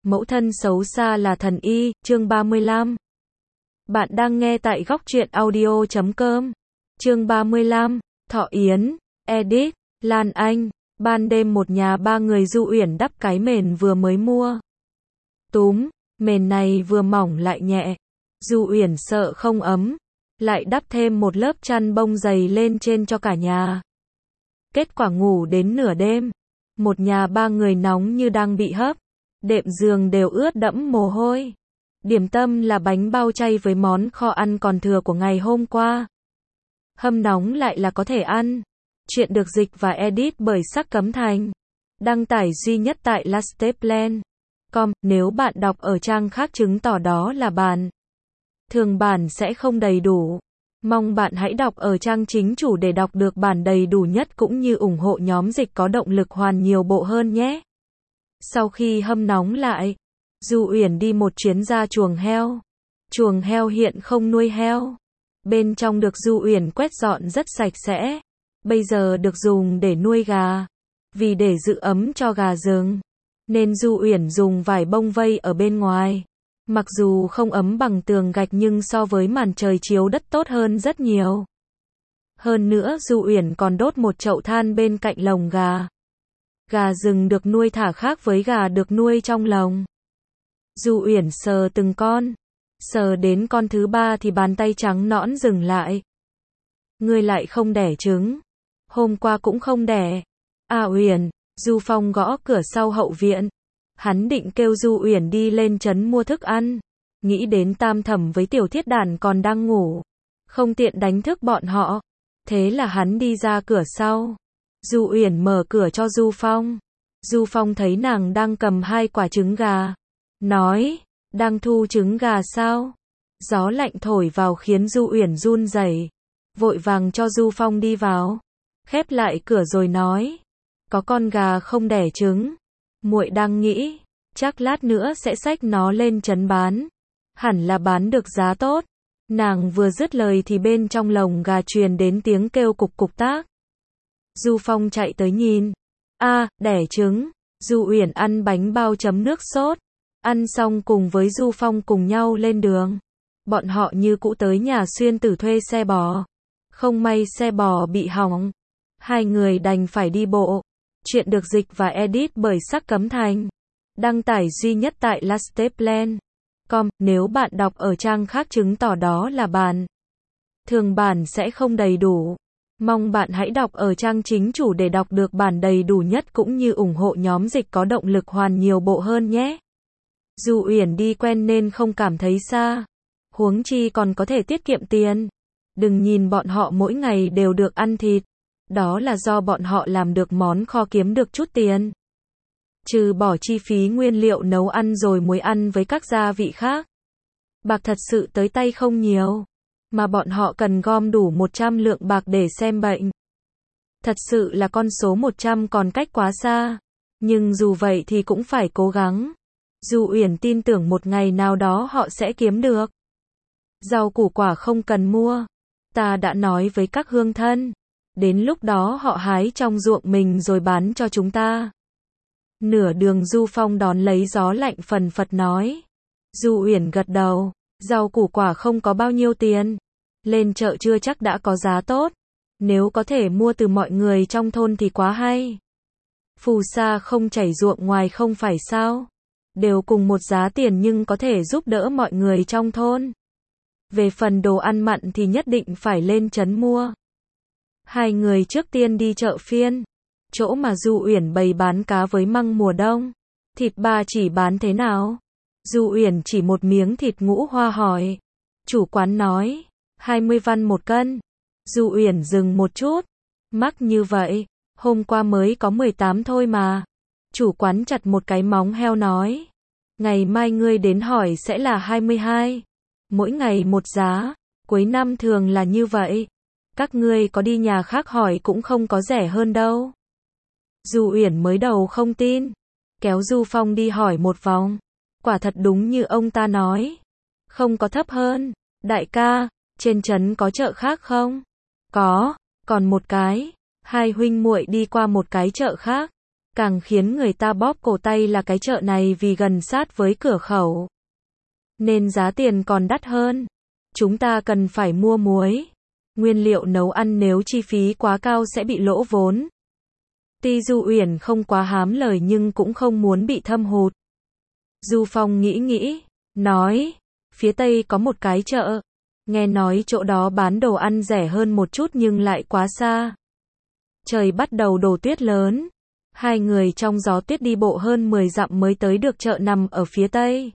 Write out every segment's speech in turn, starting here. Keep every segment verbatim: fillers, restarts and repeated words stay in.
Mẫu thân xấu xa là thần y, chương ba mươi lăm. Bạn đang nghe tại góc truyện audio chấm com. Chương ba mươi lăm, Thọ Yến, edit, Lan Anh. Ban đêm một nhà ba người Du Uyển đắp cái mền vừa mới mua. Túm, mền này vừa mỏng lại nhẹ. Du Uyển sợ không ấm, lại đắp thêm một lớp chăn bông dày lên trên cho cả nhà. Kết quả ngủ đến nửa đêm, một nhà ba người nóng như đang bị hấp. Đệm giường đều ướt đẫm mồ hôi. Điểm tâm là bánh bao chay với món kho ăn còn thừa của ngày hôm qua. Hâm nóng lại là có thể ăn. Chuyện được dịch và edit bởi Sắc Cấm Thành. Đăng tải duy nhất tại lasteplan chấm com. Nếu bạn đọc ở trang khác chứng tỏ đó là bản thường bản sẽ không đầy đủ. Mong bạn hãy đọc ở trang chính chủ để đọc được bản đầy đủ nhất cũng như ủng hộ nhóm dịch có động lực hoàn nhiều bộ hơn nhé. Sau khi hâm nóng lại, Du Uyển đi một chuyến ra chuồng heo. Chuồng heo hiện không nuôi heo. Bên trong được Du Uyển quét dọn rất sạch sẽ. Bây giờ được dùng để nuôi gà. Vì để giữ ấm cho gà rừng, nên Du Uyển dùng vải bông vây ở bên ngoài. Mặc dù không ấm bằng tường gạch nhưng so với màn trời chiếu đất tốt hơn rất nhiều. Hơn nữa Du Uyển còn đốt một chậu than bên cạnh lồng gà. Gà rừng được nuôi thả khác với gà được nuôi trong lồng. Du Uyển sờ từng con. Sờ đến con thứ ba thì bàn tay trắng nõn dừng lại. Ngươi lại không đẻ trứng. Hôm qua cũng không đẻ. À Uyển, Du Phong gõ cửa sau hậu viện. Hắn định kêu Du Uyển đi lên trấn mua thức ăn. Nghĩ đến Tam Thẩm với Tiểu Thiết Đản còn đang ngủ, không tiện đánh thức bọn họ. Thế là hắn đi ra cửa sau. Du Uyển mở cửa cho Du Phong. Du Phong thấy nàng đang cầm hai quả trứng gà. Nói, đang thu trứng gà sao? Gió lạnh thổi vào khiến Du Uyển run rẩy. Vội vàng cho Du Phong đi vào. Khép lại cửa rồi nói, có con gà không đẻ trứng. Muội đang nghĩ, chắc lát nữa sẽ xách nó lên trấn bán. Hẳn là bán được giá tốt. Nàng vừa dứt lời thì bên trong lồng gà truyền đến tiếng kêu cục cục tác. Du Phong chạy tới nhìn. A, à, đẻ trứng. Du Uyển ăn bánh bao chấm nước sốt. Ăn xong cùng với Du Phong cùng nhau lên đường. Bọn họ như cũ tới nhà Xuyên Tử thuê xe bò. Không may xe bò bị hỏng. Hai người đành phải đi bộ. Chuyện được dịch và edit bởi Sắc Cấm Thành. Đăng tải duy nhất tại lasteplan chấm com. Nếu bạn đọc ở trang khác chứng tỏ đó là bản thường bản sẽ không đầy đủ. Mong bạn hãy đọc ở trang chính chủ để đọc được bản đầy đủ nhất cũng như ủng hộ nhóm dịch có động lực hoàn nhiều bộ hơn nhé. Du Uyển đi quen nên không cảm thấy xa. Huống chi còn có thể tiết kiệm tiền. Đừng nhìn bọn họ mỗi ngày đều được ăn thịt. Đó là do bọn họ làm được món kho kiếm được chút tiền. Trừ bỏ chi phí nguyên liệu nấu ăn rồi muối ăn với các gia vị khác. Bạc thật sự tới tay không nhiều. Mà bọn họ cần gom đủ một trăm lượng bạc để xem bệnh. Thật sự là con số một trăm còn cách quá xa. Nhưng dù vậy thì cũng phải cố gắng. Du Uyển tin tưởng một ngày nào đó họ sẽ kiếm được. Rau củ quả không cần mua. Ta đã nói với các hương thân. Đến lúc đó họ hái trong ruộng mình rồi bán cho chúng ta. Nửa đường Du Phong đón lấy gió lạnh phần phật nói. Du Uyển gật đầu. Rau củ quả không có bao nhiêu tiền. Lên chợ chưa chắc đã có giá tốt. Nếu có thể mua từ mọi người trong thôn thì quá hay. Phù sa không chảy ruộng ngoài không phải sao. Đều cùng một giá tiền nhưng có thể giúp đỡ mọi người trong thôn. Về phần đồ ăn mặn thì nhất định phải lên trấn mua. Hai người trước tiên đi chợ phiên. Chỗ mà Du Uyển bày bán cá với măng mùa đông. Thịt ba chỉ bán thế nào? Du Uyển chỉ một miếng thịt ngũ hoa hỏi. Chủ quán nói, hai mươi văn một cân. Du Uyển dừng một chút. Mắc như vậy, hôm qua mới có mười tám thôi mà. Chủ quán chặt một cái móng heo nói. Ngày mai ngươi đến hỏi sẽ là hai mươi hai. Mỗi ngày một giá, cuối năm thường là như vậy. Các ngươi có đi nhà khác hỏi cũng không có rẻ hơn đâu. Du Uyển mới đầu không tin. Kéo Du Phong đi hỏi một vòng. Quả thật đúng như ông ta nói. Không có thấp hơn. Đại ca, trên trấn có chợ khác không? Có, còn một cái. Hai huynh muội đi qua một cái chợ khác. Càng khiến người ta bóp cổ tay là cái chợ này vì gần sát với cửa khẩu. Nên giá tiền còn đắt hơn. Chúng ta cần phải mua muối, nguyên liệu nấu ăn, nếu chi phí quá cao sẽ bị lỗ vốn. Tuy Du Uyển không quá hám lời nhưng cũng không muốn bị thâm hụt. Du Phong nghĩ nghĩ, nói, phía Tây có một cái chợ. Nghe nói chỗ đó bán đồ ăn rẻ hơn một chút nhưng lại quá xa. Trời bắt đầu đổ tuyết lớn. Hai người trong gió tuyết đi bộ hơn mười dặm mới tới được chợ nằm ở phía Tây.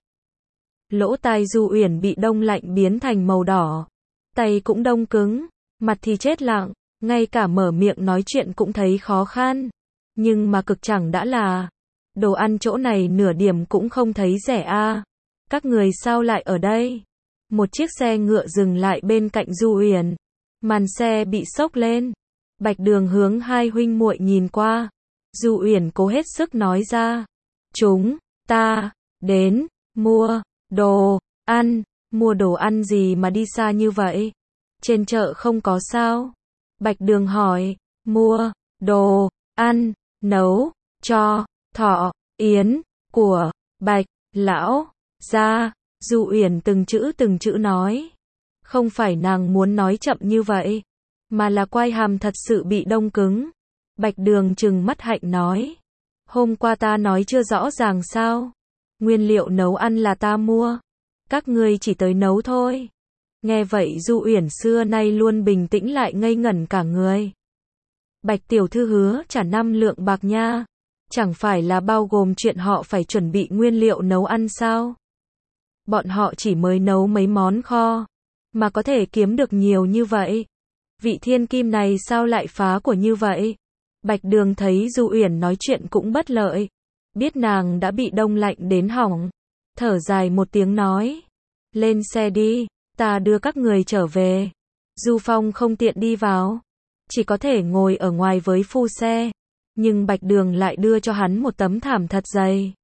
Lỗ tai Du Uyển bị đông lạnh biến thành màu đỏ. Tay cũng đông cứng, mặt thì chết lặng, ngay cả mở miệng nói chuyện cũng thấy khó khăn. Nhưng mà cực chẳng đã là, đồ ăn chỗ này nửa điểm cũng không thấy rẻ a. Các người sao lại ở đây? Một chiếc xe ngựa dừng lại bên cạnh Du Uyển. Màn xe bị xốc lên. Bạch Đường hướng hai huynh muội nhìn qua. Du Uyển cố hết sức nói ra. Chúng ta đến mua đồ ăn. Mua đồ ăn gì mà đi xa như vậy? Trên chợ không có sao? Bạch Đường hỏi. Mua đồ ăn nấu cho Thọ Yến của Bạch lão gia. Du Uyển từng chữ từng chữ nói. Không phải nàng muốn nói chậm như vậy, mà là quai hàm thật sự bị đông cứng. Bạch Đường trừng mắt hạnh nói. Hôm qua ta nói chưa rõ ràng sao? Nguyên liệu nấu ăn là ta mua. Các ngươi chỉ tới nấu thôi. Nghe vậy Du Uyển xưa nay luôn bình tĩnh lại ngây ngẩn cả người. Bạch tiểu thư hứa trả năm lượng bạc nha. Chẳng phải là bao gồm chuyện họ phải chuẩn bị nguyên liệu nấu ăn sao? Bọn họ chỉ mới nấu mấy món kho, mà có thể kiếm được nhiều như vậy. Vị thiên kim này sao lại phá của như vậy? Bạch Đường thấy Du Uyển nói chuyện cũng bất lợi. Biết nàng đã bị đông lạnh đến hỏng. Thở dài một tiếng nói. Lên xe đi, ta đưa các người trở về. Du Phong không tiện đi vào. Chỉ có thể ngồi ở ngoài với phu xe. Nhưng Bạch Đường lại đưa cho hắn một tấm thảm thật dày.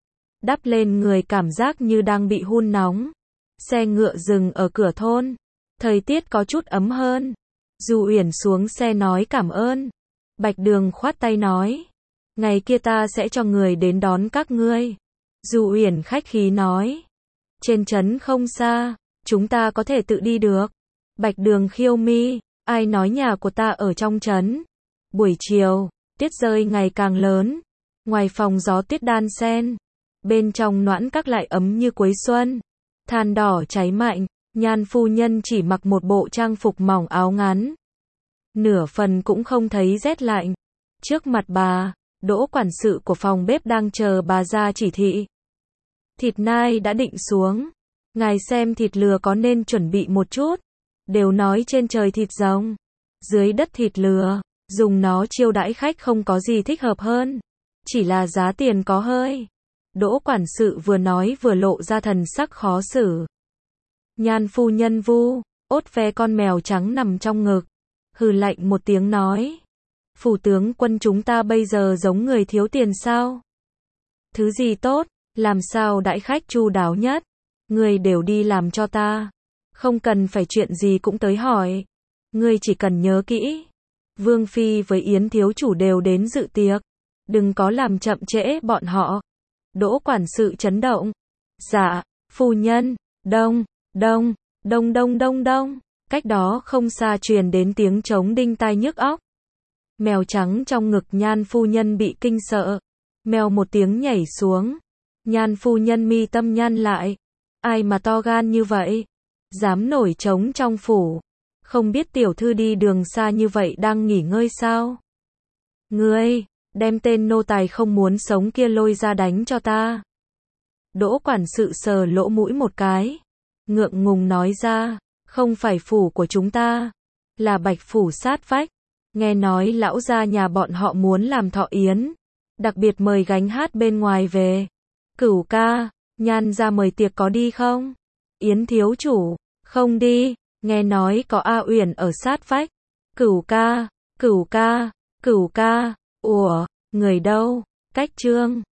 Đắp lên người cảm giác như đang bị hun nóng. Xe ngựa dừng ở cửa thôn. Thời tiết có chút ấm hơn. Du Uyển xuống xe nói cảm ơn. Bạch Đường khoát tay nói. Ngày kia ta sẽ cho người đến đón các ngươi. Du Uyển khách khí nói. Trên trấn không xa, chúng ta có thể tự đi được. Bạch Đường khiêu mi. Ai nói nhà của ta ở trong trấn? Buổi chiều, tuyết rơi ngày càng lớn. Ngoài phòng gió tuyết đan xen. Bên trong noãn các lại ấm như cuối xuân. Than đỏ cháy mạnh. Nhan phu nhân chỉ mặc một bộ trang phục mỏng áo ngắn. Nửa phần cũng không thấy rét lạnh. Trước mặt bà, Đỗ quản sự của phòng bếp đang chờ bà ra chỉ thị. Thịt nai đã định xuống. Ngài xem thịt lừa có nên chuẩn bị một chút. Đều nói trên trời thịt rồng, dưới đất thịt lừa. Dùng nó chiêu đãi khách không có gì thích hợp hơn. Chỉ là giá tiền có hơi. Đỗ quản sự vừa nói vừa lộ ra thần sắc khó xử. Nhan phu nhân vu, ốt ve con mèo trắng nằm trong ngực. Hừ lạnh một tiếng nói. Phủ tướng quân chúng ta bây giờ giống người thiếu tiền sao? Thứ gì tốt, làm sao đãi khách chu đáo nhất? Người đều đi làm cho ta. Không cần phải chuyện gì cũng tới hỏi. Ngươi chỉ cần nhớ kỹ. Vương Phi với Yến thiếu chủ đều đến dự tiệc. Đừng có làm chậm trễ bọn họ. Đỗ quản sự chấn động. Dạ, phu nhân, đông, đông, đông đông đông đông. Cách đó không xa truyền đến tiếng trống đinh tai nhức óc. Mèo trắng trong ngực Nhan phu nhân bị kinh sợ. Mèo một tiếng nhảy xuống. Nhan phu nhân mi tâm nhăn lại. Ai mà to gan như vậy? Dám nổi trống trong phủ. Không biết tiểu thư đi đường xa như vậy đang nghỉ ngơi sao? Ngươi, đem tên nô tài không muốn sống kia lôi ra đánh cho ta. Đỗ quản sự sờ lỗ mũi một cái. Ngượng ngùng nói ra, không phải phủ của chúng ta, là Bạch phủ sát vách. Nghe nói lão gia nhà bọn họ muốn làm thọ yến, đặc biệt mời gánh hát bên ngoài về. Cửu ca, Nhan ra mời tiệc có đi không? Yến thiếu chủ, không đi, nghe nói có A Uyển ở sát vách. Cửu ca, cửu ca, cửu ca, ủa, người đâu? Cách trương,